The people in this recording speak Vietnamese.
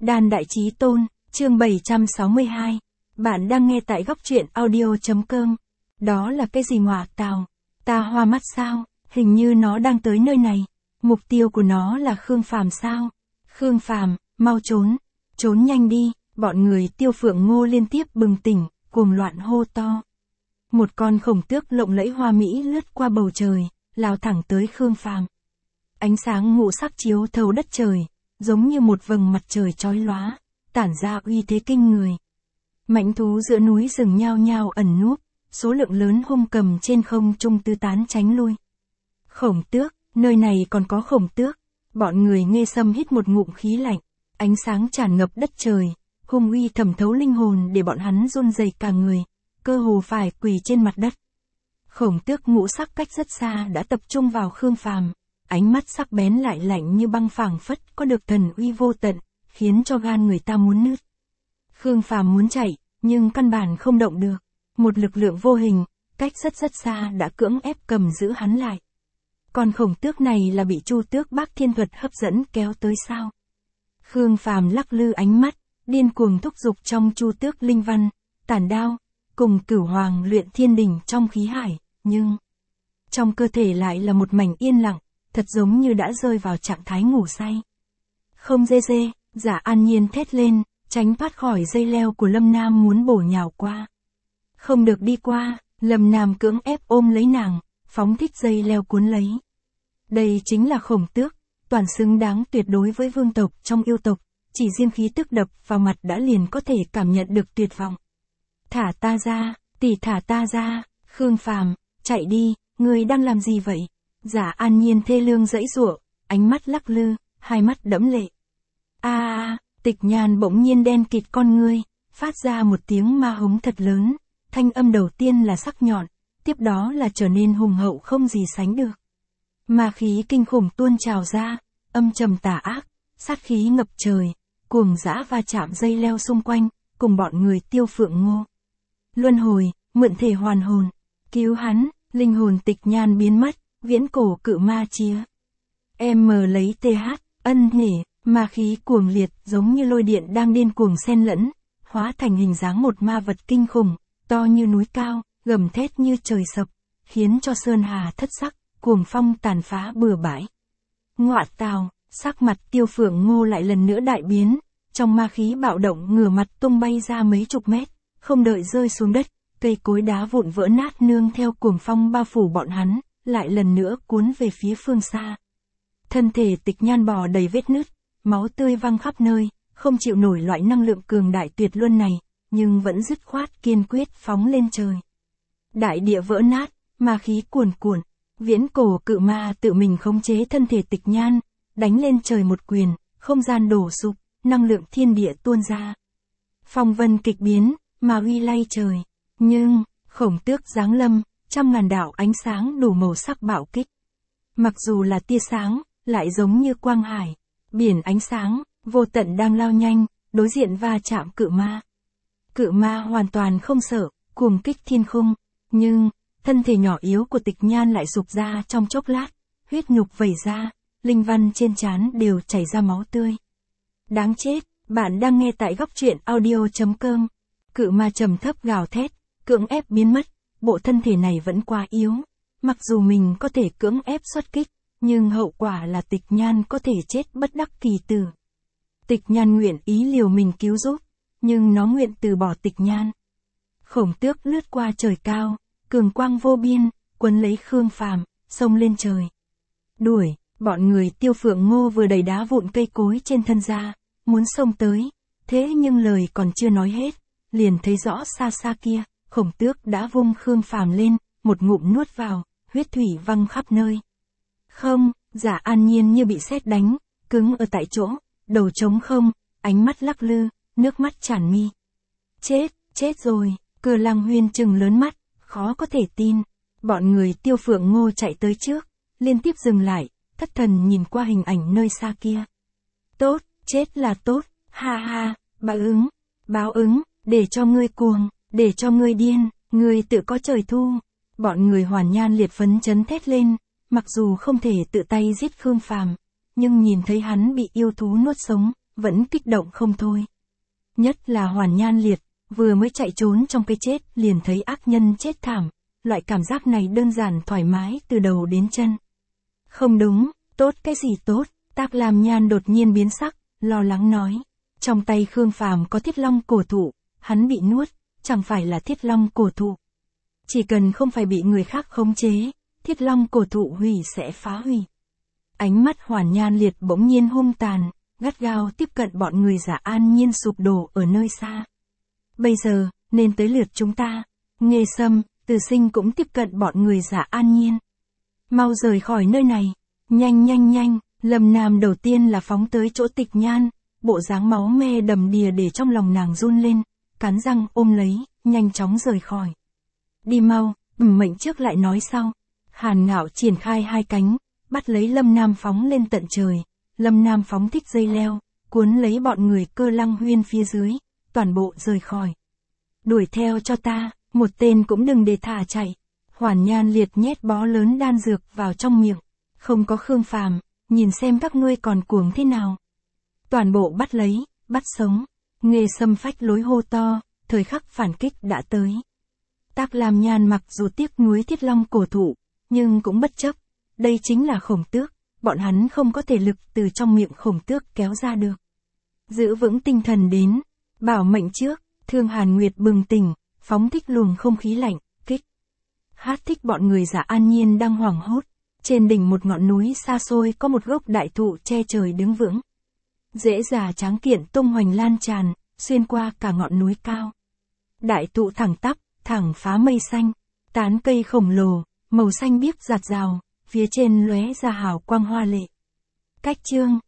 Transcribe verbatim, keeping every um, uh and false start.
Đan Đại Chí Tôn, chương bảy trăm sáu mươi hai. Bạn đang nghe tại góc truyện audio.com. Đó là cái gì ngọa tào? Ta hoa mắt sao? Hình như nó đang tới nơi này. Mục tiêu của nó là Khương Phàm sao? Khương Phàm, mau trốn. Trốn nhanh đi, bọn người Tiêu Phượng Ngô liên tiếp bừng tỉnh, cuồng loạn hô to. Một con khổng tước lộng lẫy hoa mỹ lướt qua bầu trời, lao thẳng tới Khương Phàm. Ánh sáng ngũ sắc chiếu thấu đất trời, giống như một vầng mặt trời chói lóa, tản ra uy thế kinh người. Mãnh thú giữa núi rừng nhao nhao ẩn núp, số lượng lớn hung cầm trên không trung tứ tán tránh lui. Khổng tước, nơi này còn có khổng tước. Bọn người Nghe Sâm hít một ngụm khí lạnh, ánh sáng tràn ngập đất trời, hung uy thẩm thấu linh hồn để bọn hắn run rẩy cả người, cơ hồ phải quỳ trên mặt đất. Khổng tước ngũ sắc cách rất xa đã tập trung vào Khương Phàm, ánh mắt sắc bén lại lạnh như băng phảng phất có được thần uy vô tận, khiến cho gan người ta muốn nứt. Khương Phàm muốn chạy, nhưng căn bản không động được. Một lực lượng vô hình, cách rất rất xa đã cưỡng ép cầm giữ hắn lại. Còn khổng tước này là bị Chu Tước Bác Thiên Thuật hấp dẫn kéo tới sao? Khương Phàm lắc lư ánh mắt, điên cuồng thúc giục trong Chu Tước linh văn, tản đao, cùng Cửu Hoàng luyện thiên đỉnh trong khí hải, nhưng trong cơ thể lại là một mảnh yên lặng, thật giống như đã rơi vào trạng thái ngủ say. Không dê dê, Giả An Nhiên thét lên, tránh thoát khỏi dây leo của Lâm Nam muốn bổ nhào qua. Không được đi qua, Lâm Nam cưỡng ép ôm lấy nàng, phóng thích dây leo cuốn lấy. Đây chính là khổng tước, toàn xứng đáng tuyệt đối với vương tộc trong yêu tộc, chỉ riêng khí tức đập vào mặt đã liền có thể cảm nhận được tuyệt vọng. Thả ta ra, tỷ thả ta ra, Khương Phàm, chạy đi, ngươi đang làm gì vậy? Giả An Nhiên thê lương giãy giụa, ánh mắt lắc lư, hai mắt đẫm lệ. A a, Tịch Nhan bỗng nhiên đen kịt con ngươi, phát ra một tiếng ma hống thật lớn, thanh âm đầu tiên là sắc nhọn, tiếp đó là trở nên hùng hậu không gì sánh được. Ma khí kinh khủng tuôn trào ra, âm trầm tà ác, sát khí ngập trời, cuồng dã va chạm dây leo xung quanh, cùng bọn người Tiêu Phượng Ngô. Luân hồi, mượn thể hoàn hồn, cứu hắn, linh hồn Tịch Nhan biến mất, viễn cổ cự ma chía. Em mờ lấy th, ân nể, ma khí cuồng liệt giống như lôi điện đang điên cuồng xen lẫn, hóa thành hình dáng một ma vật kinh khủng, to như núi cao, gầm thét như trời sập, khiến cho sơn hà thất sắc, cuồng phong tàn phá bừa bãi. Ngọa tào, sắc mặt Tiêu Phượng Ngô lại lần nữa đại biến, trong ma khí bạo động ngửa mặt tung bay ra mấy chục mét, không đợi rơi xuống đất, cây cối đá vụn vỡ nát nương theo cuồng phong bao phủ bọn hắn, lại lần nữa cuốn về phía phương xa. Thân thể Tịch Nhan bò đầy vết nứt, máu tươi văng khắp nơi, không chịu nổi loại năng lượng cường đại tuyệt luân này, nhưng vẫn dứt khoát kiên quyết phóng lên trời. Đại địa vỡ nát, ma khí cuồn cuộn, viễn cổ cự ma tự mình khống chế thân thể Tịch Nhan, đánh lên trời một quyền, không gian đổ sụp, năng lượng thiên địa tuôn ra. Phong vân kịch biến, ma uy lay trời, nhưng khổng tước giáng lâm, trăm ngàn đạo ánh sáng đủ màu sắc bạo kích. Mặc dù là tia sáng, lại giống như quang hải, biển ánh sáng, vô tận đang lao nhanh, đối diện va chạm cự ma. Cự ma hoàn toàn không sợ, cuồng kích thiên khung, nhưng thân thể nhỏ yếu của Tịch Nhan lại sụp ra trong chốc lát, huyết nhục vẩy ra, linh văn trên trán đều chảy ra máu tươi. Đáng chết, bạn đang nghe tại góc truyện audio.com. Cự ma trầm thấp gào thét, cưỡng ép biến mất, bộ thân thể này vẫn quá yếu. Mặc dù mình có thể cưỡng ép xuất kích, nhưng hậu quả là Tịch Nhan có thể chết bất đắc kỳ tử. Tịch Nhan nguyện ý liều mình cứu giúp, nhưng nó nguyện từ bỏ Tịch Nhan. Khổng tước lướt qua trời cao, cường quang vô biên, quấn lấy Khương Phàm, xông lên trời. Đuổi, bọn người Tiêu Phượng Ngô vừa đẩy đá vụn cây cối trên thân ra, muốn xông tới, thế nhưng lời còn chưa nói hết, liền thấy rõ xa xa kia, khổng tước đã vung Khương Phàm lên, một ngụm nuốt vào, huyết thủy văng khắp nơi. Không, Giả An Nhiên như bị sét đánh, cứng ở tại chỗ, đầu trống không, ánh mắt lắc lư, nước mắt tràn mi. Chết, chết rồi, Cơ Lăng Huyên trừng lớn mắt, khó có thể tin. Bọn người Tiêu Phượng Ngô chạy tới trước, liên tiếp dừng lại, thất thần nhìn qua hình ảnh nơi xa kia. Tốt, chết là tốt, ha ha, báo ứng, báo ứng, để cho ngươi cuồng, để cho ngươi điên, ngươi tự có trời thu. Bọn người Hoàn Nhan liệt phấn chấn thét lên, mặc dù không thể tự tay giết Khương Phàm, nhưng nhìn thấy hắn bị yêu thú nuốt sống, vẫn kích động không thôi. Nhất là Hoàn Nhan Liệt, vừa mới chạy trốn trong cái chết liền thấy ác nhân chết thảm, loại cảm giác này đơn giản thoải mái từ đầu đến chân. Không đúng, tốt cái gì tốt, Tạc Lam Nhan đột nhiên biến sắc, lo lắng nói. Trong tay Khương Phàm có Thiết Long cổ thụ, hắn bị nuốt, chẳng phải là Thiết Long cổ thụ. Chỉ cần không phải bị người khác khống chế, Thiết Long cổ thụ hủy sẽ phá hủy. Ánh mắt Hoàn Nhan Liệt bỗng nhiên hung tàn, gắt gao tiếp cận bọn người Giả An Nhiên sụp đổ ở nơi xa. Bây giờ, nên tới lượt chúng ta. Nghê Sâm, Từ Sinh cũng tiếp cận bọn người Giả An Nhiên. Mau rời khỏi nơi này. Nhanh nhanh nhanh, Lâm Nam đầu tiên là phóng tới chỗ Tịch Nhan, bộ dáng máu me đầm đìa để trong lòng nàng run lên, cắn răng ôm lấy, nhanh chóng rời khỏi. Đi mau, ừm mệnh trước lại nói sau. Hàn Ngạo triển khai hai cánh, bắt lấy Lâm Nam phóng lên tận trời. Lâm Nam phóng thích dây leo, cuốn lấy bọn người Cơ Lăng Huyên phía dưới, toàn bộ rời khỏi. Đuổi theo cho ta, một tên cũng đừng để thả chạy. Hoàn Nhan Liệt nhét bó lớn đan dược vào trong miệng. Không có Khương Phàm, nhìn xem các ngươi còn cuồng thế nào. Toàn bộ bắt lấy, bắt sống. Nghê Sâm phách lối hô to, thời khắc phản kích đã tới. Tạc Lam Nhan mặc dù tiếc nuối Thiết Long cổ thụ, nhưng cũng bất chấp. Đây chính là Khổng Tước, bọn hắn không có thể lực từ trong miệng Khổng Tước kéo ra được. Giữ vững tinh thần đến, bảo mệnh trước, Thương Hàn Nguyệt bừng tỉnh, phóng thích luồng không khí lạnh, kích. Hát thích bọn người Giả An Nhiên đang hoảng hốt. Trên đỉnh một ngọn núi xa xôi có một gốc đại thụ che trời đứng vững. Rễ già tráng kiện tung hoành lan tràn, xuyên qua cả ngọn núi cao. Đại thụ thẳng tắp, thẳng phá mây xanh, tán cây khổng lồ, màu xanh biếc rạt rào, phía trên lóe ra hào quang hoa lệ. Cách chương